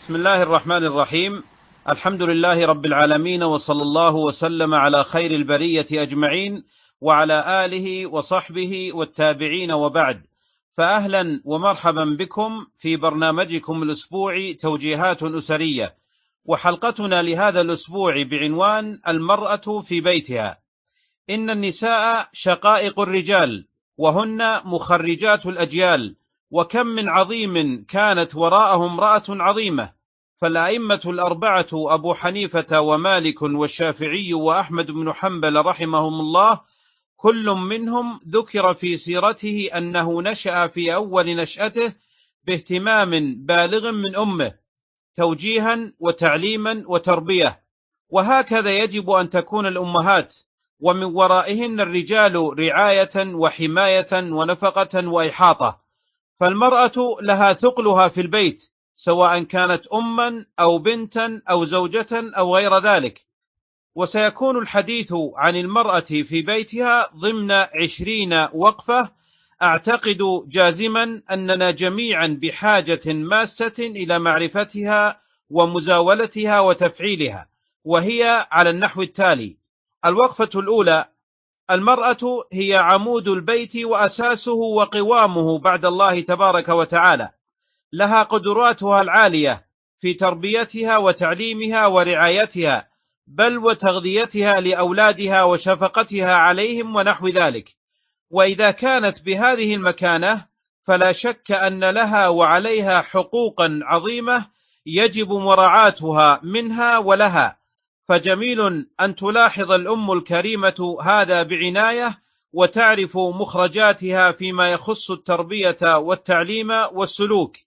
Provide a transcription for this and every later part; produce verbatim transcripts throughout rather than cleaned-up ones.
بسم الله الرحمن الرحيم. الحمد لله رب العالمين، وصلى الله وسلم على خير البرية أجمعين وعلى آله وصحبه والتابعين، وبعد. فأهلا ومرحبا بكم في برنامجكم الأسبوعي توجيهات أسرية، وحلقتنا لهذا الأسبوع بعنوان المرأة في بيتها. إن النساء شقائق الرجال، وهن مخرجات الأجيال، وكم من عظيم كانت وراءه امرأة عظيمة. فالأئمة الأربعة أبو حنيفة ومالك والشافعي وأحمد بن حنبل رحمهم الله، كل منهم ذكر في سيرته أنه نشأ في أول نشأته باهتمام بالغ من أمه، توجيها وتعليما وتربية. وهكذا يجب أن تكون الأمهات، ومن ورائهن الرجال رعاية وحماية ونفقة وإحاطة. فالمرأة لها ثقلها في البيت، سواء كانت أما أو بنتا أو زوجة أو غير ذلك. وسيكون الحديث عن المرأة في بيتها ضمن عشرين وقفة. أعتقد جازما أننا جميعا بحاجة ماسة إلى معرفتها ومزاولتها وتفعيلها، وهي على النحو التالي. الوقفة الأولى: المرأة هي عمود البيت وأساسه وقوامه بعد الله تبارك وتعالى. لها قدراتها العالية في تربيتها وتعليمها ورعايتها، بل وتغذيتها لأولادها وشفقتها عليهم ونحو ذلك. وإذا كانت بهذه المكانة، فلا شك أن لها وعليها حقوقا عظيمة يجب مراعاتها منها ولها. فجميل أن تلاحظ الأم الكريمة هذا بعناية، وتعرف مخرجاتها فيما يخص التربية والتعليم والسلوك،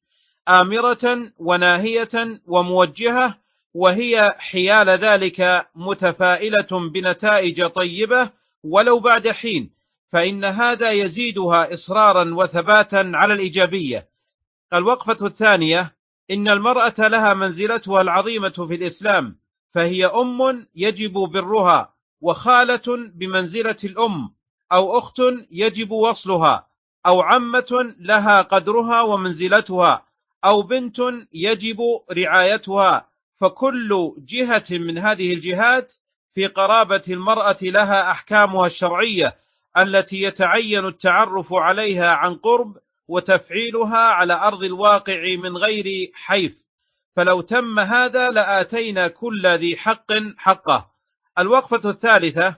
آمرة وناهية وموجهة، وهي حيال ذلك متفائلة بنتائج طيبة ولو بعد حين، فإن هذا يزيدها إصرارا وثباتا على الإيجابية. الوقفة الثانية: إن المرأة لها منزلتها العظيمة في الإسلام، فهي أم يجب برها، وخالة بمنزلة الأم، أو أخت يجب وصلها، أو عمة لها قدرها ومنزلتها، أو بنت يجب رعايتها. فكل جهة من هذه الجهات في قرابة المرأة لها أحكامها الشرعية التي يتعين التعرف عليها عن قرب وتفعيلها على أرض الواقع من غير حيف. فلو تم هذا لآتينا كل ذي حق حقه. الوقفة الثالثة: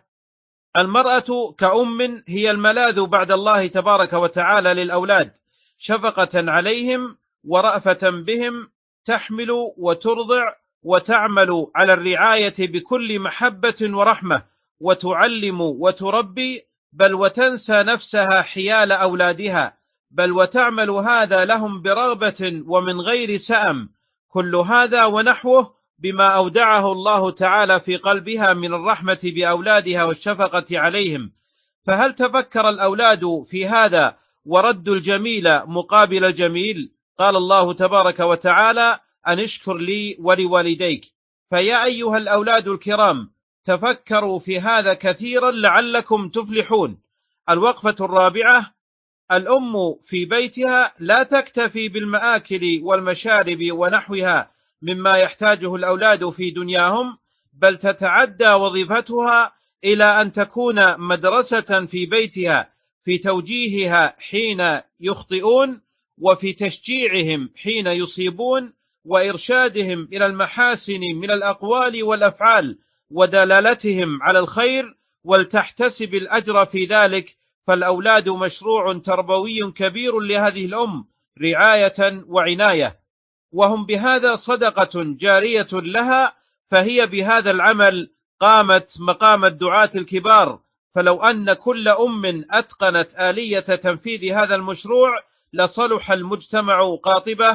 المرأة كأم هي الملاذ بعد الله تبارك وتعالى للأولاد، شفقة عليهم ورأفة بهم، تحمل وترضع وتعمل على الرعاية بكل محبة ورحمة، وتعلم وتربي، بل وتنسى نفسها حيال أولادها، بل وتعمل هذا لهم برغبة ومن غير سأم. كل هذا ونحوه بما أودعه الله تعالى في قلبها من الرحمة بأولادها والشفقة عليهم. فهل تفكر الأولاد في هذا وردوا الجميل مقابل الجميل؟ قال الله تبارك وتعالى: أن اشكر لي ولوالديك. فيا أيها الأولاد الكرام، تفكروا في هذا كثيرا لعلكم تفلحون. الوقفة الرابعة: الأم في بيتها لا تكتفي بالمآكل والمشارب ونحوها مما يحتاجه الأولاد في دنياهم، بل تتعدى وظيفتها إلى أن تكون مدرسة في بيتها، في توجيهها حين يخطئون، وفي تشجيعهم حين يصيبون، وإرشادهم إلى المحاسن من الأقوال والأفعال، ودلالتهم على الخير، ولتحتسب الأجر في ذلك. فالأولاد مشروع تربوي كبير لهذه الأم، رعاية وعناية، وهم بهذا صدقة جارية لها، فهي بهذا العمل قامت مقام الدعاة الكبار. فلو أن كل أم أتقنت آلية تنفيذ هذا المشروع لصلح المجتمع قاطبة.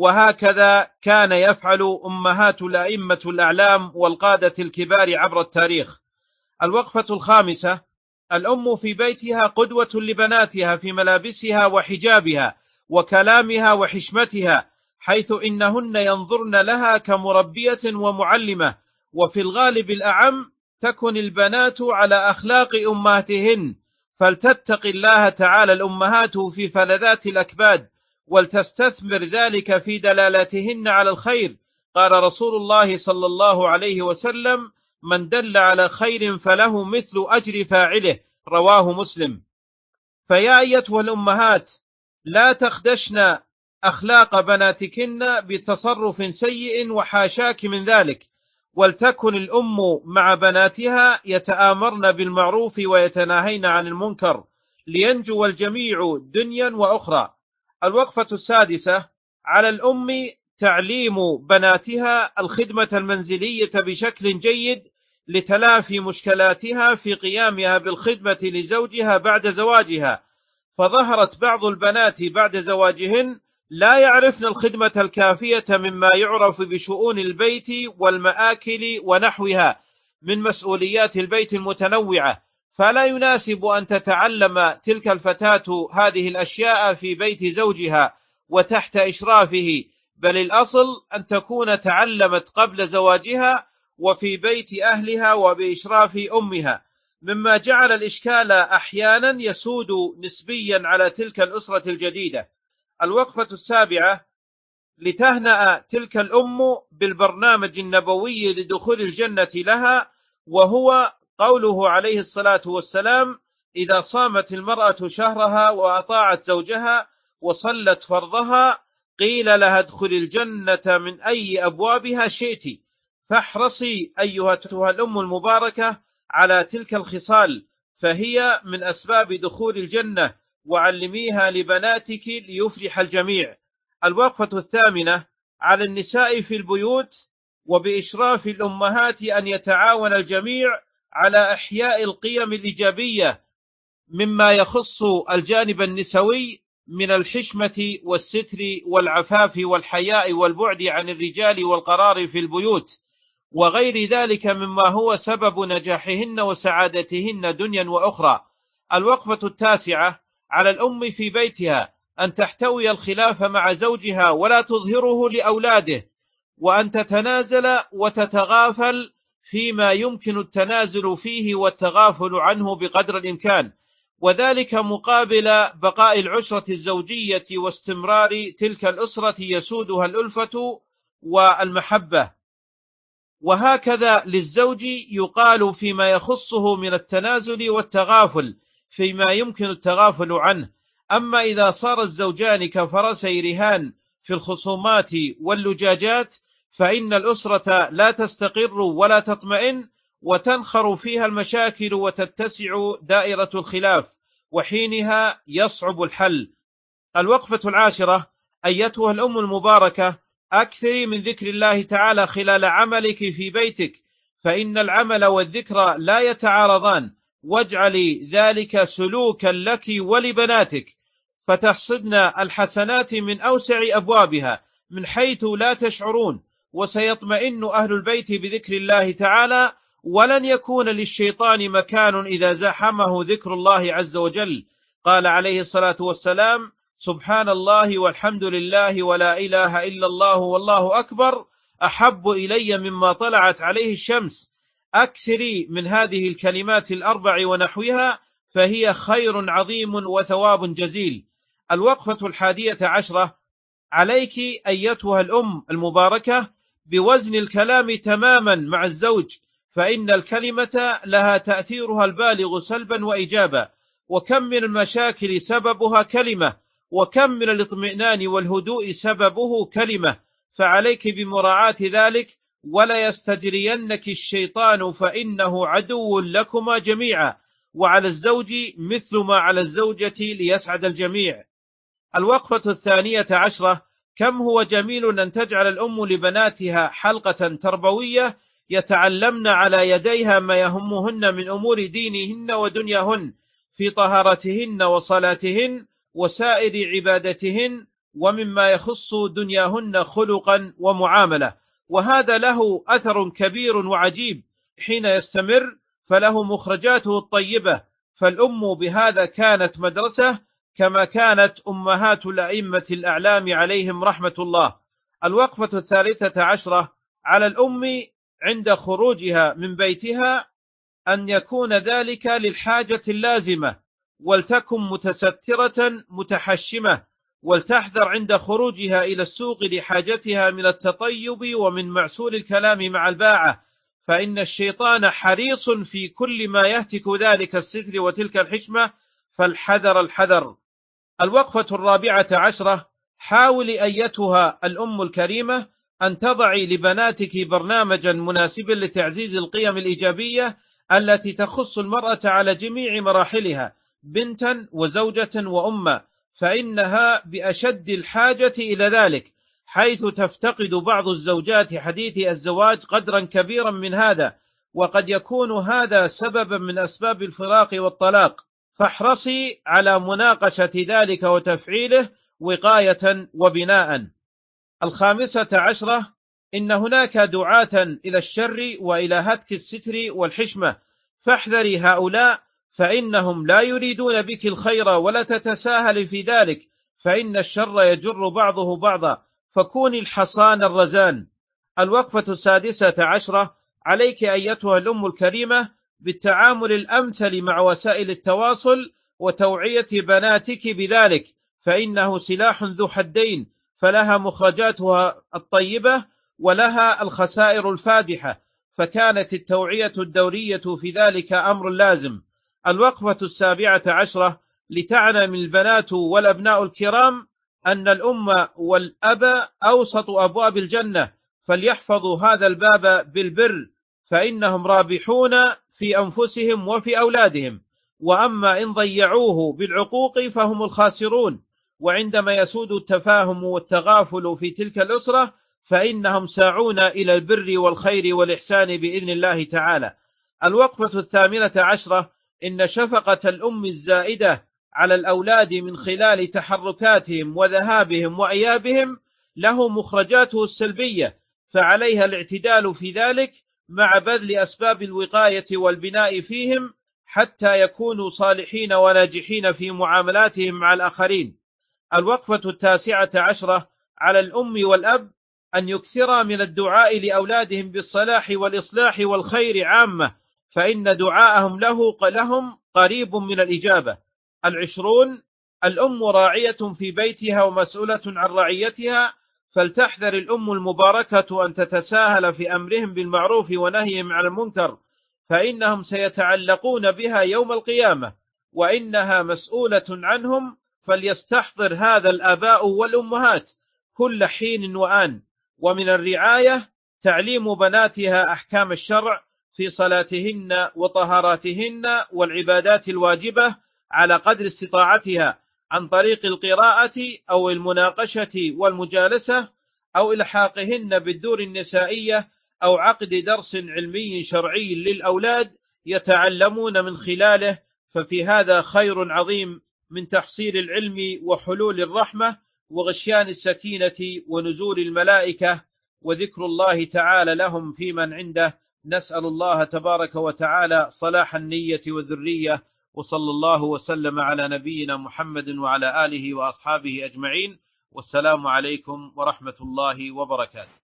وهكذا كان يفعل أمهات الأئمة الأعلام والقادة الكبار عبر التاريخ. الوقفة الخامسة: الأم في بيتها قدوة لبناتها في ملابسها وحجابها وكلامها وحشمتها، حيث إنهن ينظرن لها كمربية ومعلمة. وفي الغالب الأعم تكن البنات على أخلاق أمهاتهن، فلتتق الله تعالى الأمهات في فلذات الأكباد، ولتستثمر ذلك في دلالاتهن على الخير، قال رسول الله صلى الله عليه وسلم: من دل على خير فله مثل أجر فاعله، رواه مسلم. فيا أيتها الأمهات، لا تخدشن أخلاق بناتكن بتصرف سيء، وحاشاك من ذلك، ولتكن الأم مع بناتها يتآمرن بالمعروف ويتناهين عن المنكر، لينجو الجميع دنيا وأخرى. الوقفة السادسة: على الأم تعليم بناتها الخدمة المنزلية بشكل جيد لتلافي مشكلاتها في قيامها بالخدمة لزوجها بعد زواجها، فظهرت بعض البنات بعد زواجهن لا يعرفن الخدمة الكافية مما يعرف بشؤون البيت والمآكل ونحوها من مسؤوليات البيت المتنوعة، فلا يناسب أن تتعلم تلك الفتاة هذه الأشياء في بيت زوجها وتحت إشرافه، بل الأصل أن تكون تعلمت قبل زواجها وفي بيت أهلها وبإشراف أمها، مما جعل الإشكال أحيانا يسود نسبيا على تلك الأسرة الجديدة. الوقفة السابعة: لتهنأ تلك الأم بالبرنامج النبوي لدخول الجنة لها، وهو قوله عليه الصلاة والسلام: إذا صامت المرأة شهرها وأطاعت زوجها وصلت فرضها قيل لها ادخل الجنة من أي أبوابها شئت. فاحرصي أيتها الأم المباركة على تلك الخصال، فهي من أسباب دخول الجنة، وعلميها لبناتك ليفلح الجميع. الوقفة الثامنة: على النساء في البيوت وبإشراف الأمهات أن يتعاون الجميع على إحياء القيم الإيجابية مما يخص الجانب النسوي من الحشمة والستر والعفاف والحياء والبعد عن الرجال والقرار في البيوت، وغير ذلك مما هو سبب نجاحهن وسعادتهن دنيا وأخرى. الوقفة التاسعة: على الأم في بيتها أن تحتوي الخلاف مع زوجها ولا تظهره لأولاده، وأن تتنازل وتتغافل فيما يمكن التنازل فيه والتغافل عنه بقدر الإمكان، وذلك مقابل بقاء العشرة الزوجية واستمرار تلك الأسرة يسودها الألفة والمحبة. وهكذا للزوج يقال فيما يخصه من التنازل والتغافل فيما يمكن التغافل عنه. أما إذا صار الزوجان كفرسي رهان في الخصومات واللجاجات فإن الأسرة لا تستقر ولا تطمئن، وتنخر فيها المشاكل وتتسع دائرة الخلاف، وحينها يصعب الحل. الوقفة العاشرة: أيتها الأم المباركة، أكثري من ذكر الله تعالى خلال عملك في بيتك، فإن العمل والذكر لا يتعارضان، واجعلي ذلك سلوكا لك ولبناتك، فتحصدن الحسنات من أوسع أبوابها من حيث لا تشعرون، وسيطمئن أهل البيت بذكر الله تعالى، ولن يكون للشيطان مكان إذا زحمه ذكر الله عز وجل. قال عليه الصلاة والسلام: سبحان الله والحمد لله ولا إله إلا الله والله أكبر أحب إلي مما طلعت عليه الشمس. أكثري من هذه الكلمات الأربع ونحوها، فهي خير عظيم وثواب جزيل. الوقفة الحادية عشرة: عليك أيتها الأم المباركة بوزن الكلام تماما مع الزوج، فإن الكلمة لها تأثيرها البالغ سلبا وإيجابا، وكم من المشاكل سببها كلمة، وكم من الاطمئنان والهدوء سببه كلمة، فعليك بمراعاة ذلك، ولا يستجرينك الشيطان فإنه عدو لكما جميعا، وعلى الزوج مثل ما على الزوجة ليسعد الجميع. الوقفة الثانية عشرة: كم هو جميل أن تجعل الأم لبناتها حلقة تربوية يتعلمن على يديها ما يهمهن من أمور دينهن ودنياهن في طهارتهن وصلاتهن وسائر عبادتهن، ومما يخص دنياهن خلقا ومعاملة، وهذا له أثر كبير وعجيب حين يستمر، فله مخرجاته الطيبة. فالأم بهذا كانت مدرسة، كما كانت أمهات الأئمة الأعلام عليهم رحمة الله. الوقفة الثالثة عشرة: على الأم عند خروجها من بيتها أن يكون ذلك للحاجة اللازمة، ولتكن متسترة متحشمة، ولتحذر عند خروجها إلى السوق لحاجتها من التطيب ومن معسول الكلام مع الباعة، فإن الشيطان حريص في كل ما يهتك ذلك الستر وتلك الحشمة، فالحذر الحذر. الوقفة الرابعة عشرة: حاولي أيتها الأم الكريمة أن تضعي لبناتك برنامجا مناسبا لتعزيز القيم الإيجابية التي تخص المرأة على جميع مراحلها، بنتا وزوجة وأمة، فإنها بأشد الحاجة إلى ذلك، حيث تفتقد بعض الزوجات حديث الزواج قدرا كبيرا من هذا، وقد يكون هذا سببا من أسباب الفراق والطلاق، فاحرصي على مناقشة ذلك وتفعيله وقاية وبناء. الخامسة عشرة: إن هناك دعاة إلى الشر وإلى هتك الستر والحشمة، فاحذري هؤلاء، فإنهم لا يريدون بك الخير ولا تتساهل في ذلك، فإن الشر يجر بعضه بعضا، فكوني الحصان الرزان. الوقفة السادسة عشرة: عليك أيتها الأم الكريمة بالتعامل الأمثل مع وسائل التواصل وتوعية بناتك بذلك، فإنه سلاح ذو حدين، فلها مخرجاتها الطيبة ولها الخسائر الفادحة، فكانت التوعية الدورية في ذلك أمر لازم. الوقفة السابعة عشرة: لتعلم البنات والأبناء الكرام أن الأم والأب أوسط أبواب الجنة، فليحفظوا هذا الباب بالبر، فإنهم رابحون في أنفسهم وفي أولادهم، وأما إن ضيعوه بالعقوق فهم الخاسرون، وعندما يسود التفاهم والتغافل في تلك الأسرة فإنهم ساعون إلى البر والخير والإحسان بإذن الله تعالى. الوقفة الثامنة عشرة: إن شفقة الأم الزائدة على الأولاد من خلال تحركاتهم وذهابهم وإيابهم له مخرجاته السلبية، فعليها الاعتدال في ذلك مع بذل أسباب الوقاية والبناء فيهم حتى يكونوا صالحين وناجحين في معاملاتهم مع الآخرين. الوقفة التاسعة عشرة: على الأم والأب أن يكثرا من الدعاء لأولادهم بالصلاح والإصلاح والخير عامة، فإن دعاءهم له لهم قريب من الإجابة. العشرون: الأم راعية في بيتها ومسؤولة عن رعيتها، فلتحذر الأم المباركة أن تتساهل في أمرهم بالمعروف ونهيهم عن المنكر، فإنهم سيتعلقون بها يوم القيامة، وإنها مسؤولة عنهم، فليستحضر هذا الآباء والأمهات كل حين وآن. ومن الرعاية تعليم بناتها أحكام الشرع في صلاتهن وطهاراتهن والعبادات الواجبة على قدر استطاعتها، عن طريق القراءة أو المناقشة والمجالسة، أو إلحاقهن بالدور النسائية، أو عقد درس علمي شرعي للأولاد يتعلمون من خلاله، ففي هذا خير عظيم من تحصيل العلم وحلول الرحمة وغشيان السكينة ونزول الملائكة وذكر الله تعالى لهم في من عنده. نسأل الله تبارك وتعالى صلاح النية والذرية، وصلى الله وسلم على نبينا محمد وعلى آله وأصحابه أجمعين، والسلام عليكم ورحمة الله وبركاته.